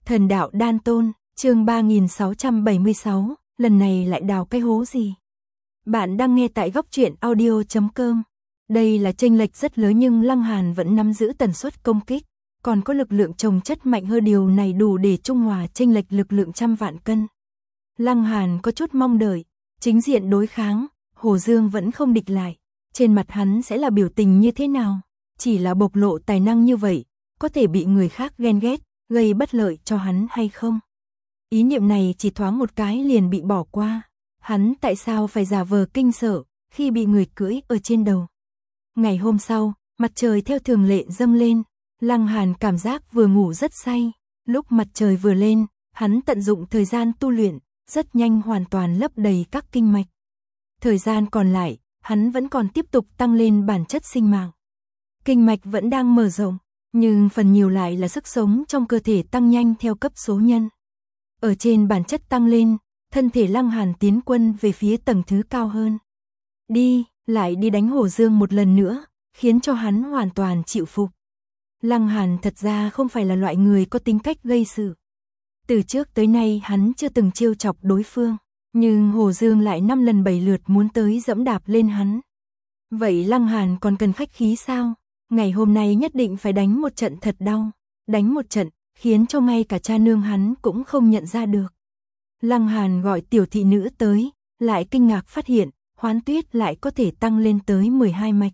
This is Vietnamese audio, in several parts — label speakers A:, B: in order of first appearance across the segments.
A: Thần đạo đan tôn, chương 3676, lần này lại đào cái hố gì? Bạn đang nghe tại góc truyện audio.com. Đây là chênh lệch rất lớn nhưng Lăng Hàn vẫn nắm giữ tần suất công kích, còn có lực lượng chồng chất mạnh hơn, điều này đủ để trung hòa chênh lệch lực lượng trăm vạn cân. Lăng Hàn có chút mong đợi, chính diện đối kháng, Hồ Dương vẫn không địch lại, trên mặt hắn sẽ là biểu tình như thế nào? Chỉ là bộc lộ tài năng như vậy, có thể bị người khác ghen ghét, gây bất lợi cho hắn hay không? Ý niệm này chỉ thoáng một cái liền bị bỏ qua. Hắn tại sao phải giả vờ kinh sợ khi bị người cưỡi ở trên đầu? Ngày hôm sau, mặt trời theo thường lệ dâng lên, Lăng Hàn cảm giác vừa ngủ rất say. Lúc mặt trời vừa lên, hắn tận dụng thời gian tu luyện, rất nhanh hoàn toàn lấp đầy các kinh mạch. Thời gian còn lại, hắn vẫn còn tiếp tục tăng lên bản chất sinh mạng. Kinh mạch vẫn đang mở rộng, nhưng phần nhiều lại là sức sống trong cơ thể tăng nhanh theo cấp số nhân. Ở trên bản chất tăng lên, thân thể Lăng Hàn tiến quân về phía tầng thứ cao hơn. Lại đi đánh Hồ Dương một lần nữa, khiến cho hắn hoàn toàn chịu phục. Lăng Hàn thật ra không phải là loại người có tính cách gây sự. Từ trước tới nay hắn chưa từng trêu chọc đối phương, nhưng Hồ Dương lại 5 lần 7 lượt muốn tới dẫm đạp lên hắn. Vậy Lăng Hàn còn cần khách khí sao? Ngày hôm nay nhất định phải đánh một trận thật đau, đánh một trận, khiến cho ngay cả cha nương hắn cũng không nhận ra được. Lăng Hàn gọi tiểu thị nữ tới, lại kinh ngạc phát hiện, Hoán Tuyết lại có thể tăng lên tới 12 mạch.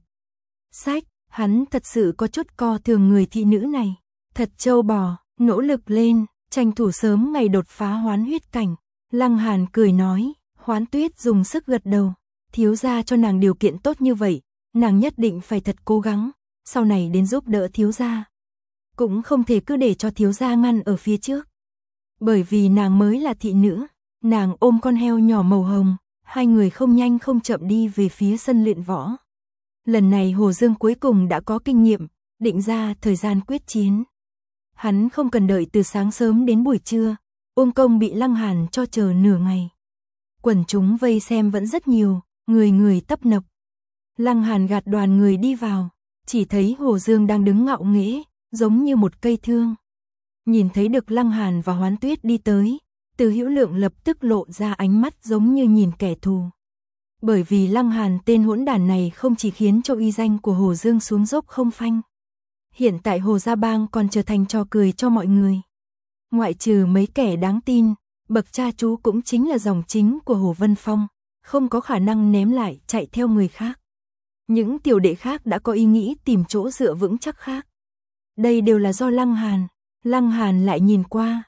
A: Hắn thật sự có chút co thường người thị nữ này, thật trâu bò, nỗ lực lên, tranh thủ sớm ngày đột phá hoán huyết cảnh. Lăng Hàn cười nói, Hoán Tuyết dùng sức gật đầu, thiếu gia cho nàng điều kiện tốt như vậy, nàng nhất định phải thật cố gắng, sau này đến giúp đỡ thiếu gia. Cũng không thể cứ để cho thiếu gia ngăn ở phía trước. Bởi vì nàng mới là thị nữ, nàng ôm con heo nhỏ màu hồng, hai người không nhanh không chậm đi về phía sân luyện võ. Lần này Hồ Dương cuối cùng đã có kinh nghiệm, định ra thời gian quyết chiến. Hắn không cần đợi từ sáng sớm đến buổi trưa, Uông Công bị Lăng Hàn cho chờ nửa ngày. Quần chúng vây xem vẫn rất nhiều, người người tấp nập. Lăng Hàn gạt đoàn người đi vào, chỉ thấy Hồ Dương đang đứng ngạo nghễ, giống như một cây thương. Nhìn thấy được Lăng Hàn và Hoán Tuyết đi tới, Từ Hữu Lượng lập tức lộ ra ánh mắt giống như nhìn kẻ thù. Bởi vì Lăng Hàn tên hỗn đản này không chỉ khiến cho uy danh của Hồ Dương xuống dốc không phanh. Hiện tại Hồ Gia Bang còn trở thành trò cười cho mọi người. Ngoại trừ mấy kẻ đáng tin, bậc cha chú cũng chính là dòng chính của Hồ Vân Phong, không có khả năng ném lại chạy theo người khác. Những tiểu đệ khác đã có ý nghĩ tìm chỗ dựa vững chắc khác. Đây đều là do Lăng Hàn. Lăng Hàn lại nhìn qua,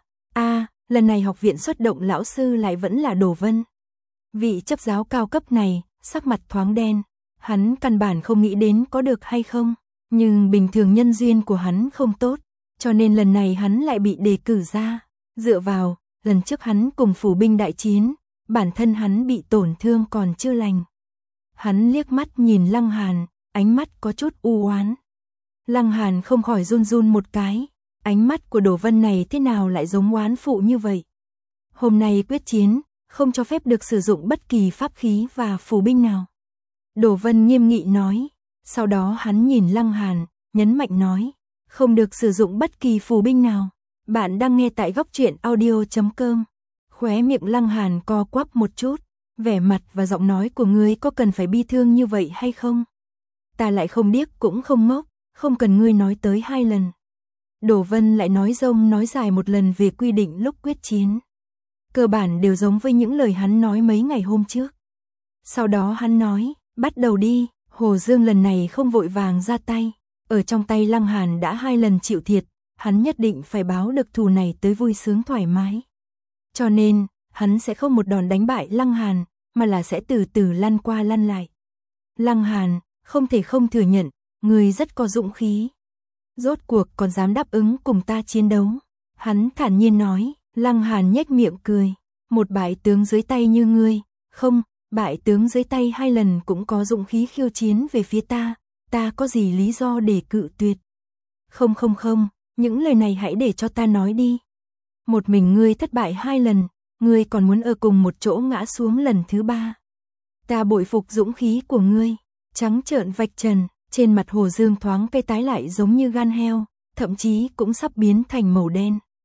A: lần này học viện xuất động lão sư lại vẫn là Đồ Vân. Vị chấp giáo cao cấp này, sắc mặt thoáng đen, hắn căn bản không nghĩ đến có được hay không, nhưng bình thường nhân duyên của hắn không tốt, cho nên lần này hắn lại bị đề cử ra. Dựa vào, lần trước hắn cùng phủ binh đại chiến, bản thân hắn bị tổn thương còn chưa lành. Hắn liếc mắt nhìn Lăng Hàn, ánh mắt có chút u oán. Lăng Hàn không khỏi run run một cái, ánh mắt của Đồ Vân này thế nào lại giống oán phụ như vậy. Hôm nay quyết chiến, không cho phép được sử dụng bất kỳ pháp khí và phù binh nào. Đồ Vân nghiêm nghị nói, sau đó hắn nhìn Lăng Hàn, nhấn mạnh nói, không được sử dụng bất kỳ phù binh nào. Bạn đang nghe tại góc truyện audio.com. Khóe miệng Lăng Hàn co quắp một chút, vẻ mặt và giọng nói của ngươi có cần phải bi thương như vậy hay không? Ta lại không điếc cũng không ngốc, không cần ngươi nói tới 2 lần. Đồ Vân lại nói rông nói dài một lần về quy định lúc quyết chiến. Cơ bản đều giống với những lời hắn nói mấy ngày hôm trước. Sau đó hắn nói, bắt đầu đi. Hồ Dương lần này không vội vàng ra tay. Ở trong tay Lăng Hàn đã 2 lần chịu thiệt, hắn nhất định phải báo được thù này tới vui sướng thoải mái. Cho nên, hắn sẽ không một đòn đánh bại Lăng Hàn, mà là sẽ từ từ lăn qua lăn lại. Lăng Hàn, không thể không thừa nhận, người rất có dũng khí. Rốt cuộc còn dám đáp ứng cùng ta chiến đấu. Hắn thản nhiên nói. Lăng Hàn nhếch miệng cười, một bại tướng dưới tay như ngươi, không, bại tướng dưới tay 2 lần cũng có dũng khí khiêu chiến về phía ta có gì lý do để cự tuyệt. Không, những lời này hãy để cho ta nói đi. Một mình ngươi thất bại 2 lần, ngươi còn muốn ở cùng một chỗ ngã xuống lần thứ 3. Ta bội phục dũng khí của ngươi. Trắng trợn vạch trần, trên mặt Hồ Dương thoáng cây tái lại giống như gan heo, thậm chí cũng sắp biến thành màu đen.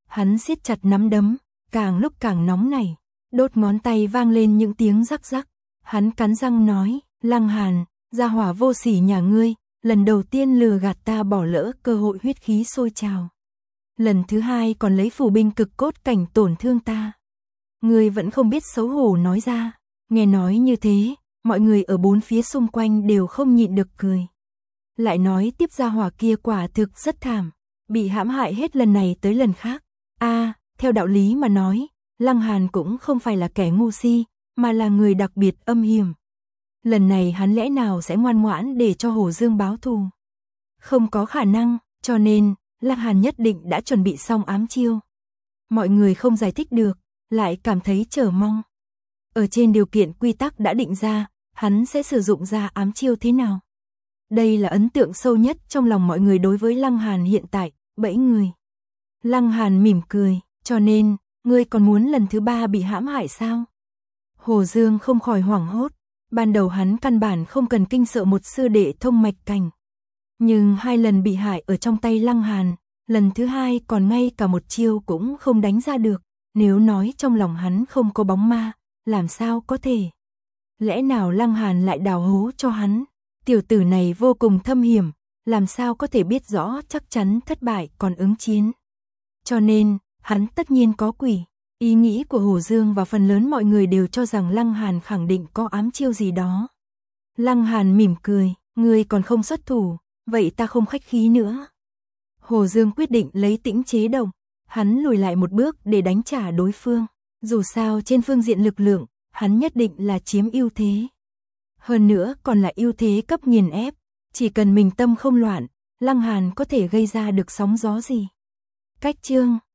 A: Hắn siết chặt nắm đấm, càng lúc càng nóng nảy, đốt ngón tay vang lên những tiếng rắc rắc. Hắn cắn răng nói, Lăng Hàn, gia hỏa vô sỉ nhà ngươi, lần đầu tiên lừa gạt ta bỏ lỡ cơ hội huyết khí sôi trào. Lần thứ hai còn lấy phù binh cực cốt cảnh tổn thương ta. Ngươi vẫn không biết xấu hổ nói ra. Nghe nói như thế, mọi người ở bốn phía xung quanh đều không nhịn được cười. Lại nói tiếp gia hỏa kia quả thực rất thảm, bị hãm hại hết lần này tới lần khác. Theo đạo lý mà nói, Lăng Hàn cũng không phải là kẻ ngu si, mà là người đặc biệt âm hiểm. Lần này hắn lẽ nào sẽ ngoan ngoãn để cho Hồ Dương báo thù? Không có khả năng, cho nên, Lăng Hàn nhất định đã chuẩn bị xong ám chiêu. Mọi người không giải thích được, lại cảm thấy chờ mong. Ở trên điều kiện quy tắc đã định ra, hắn sẽ sử dụng ra ám chiêu thế nào? Đây là ấn tượng sâu nhất trong lòng mọi người đối với Lăng Hàn hiện tại, 7 người. Lăng Hàn mỉm cười, cho nên, ngươi còn muốn lần thứ 3 bị hãm hại sao? Hồ Dương không khỏi hoảng hốt, ban đầu hắn căn bản không cần kinh sợ một sư đệ thông mạch cảnh. Nhưng 2 lần bị hại ở trong tay Lăng Hàn, lần thứ 2 còn ngay cả một chiêu cũng không đánh ra được, nếu nói trong lòng hắn không có bóng ma, làm sao có thể? Lẽ nào Lăng Hàn lại đào hố cho hắn? Tiểu tử này vô cùng thâm hiểm, làm sao có thể biết rõ chắc chắn thất bại còn ứng chiến. Cho nên, hắn tất nhiên có quỷ. Ý nghĩ của Hồ Dương và phần lớn mọi người đều cho rằng Lăng Hàn khẳng định có ám chiêu gì đó. Lăng Hàn mỉm cười, ngươi còn không xuất thủ, vậy ta không khách khí nữa. Hồ Dương quyết định lấy tĩnh chế động, hắn lùi lại một bước để đánh trả đối phương. Dù sao trên phương diện lực lượng, hắn nhất định là chiếm ưu thế. Hơn nữa còn là ưu thế cấp nghiền ép, chỉ cần mình tâm không loạn, Lăng Hàn có thể gây ra được sóng gió gì. Cách chương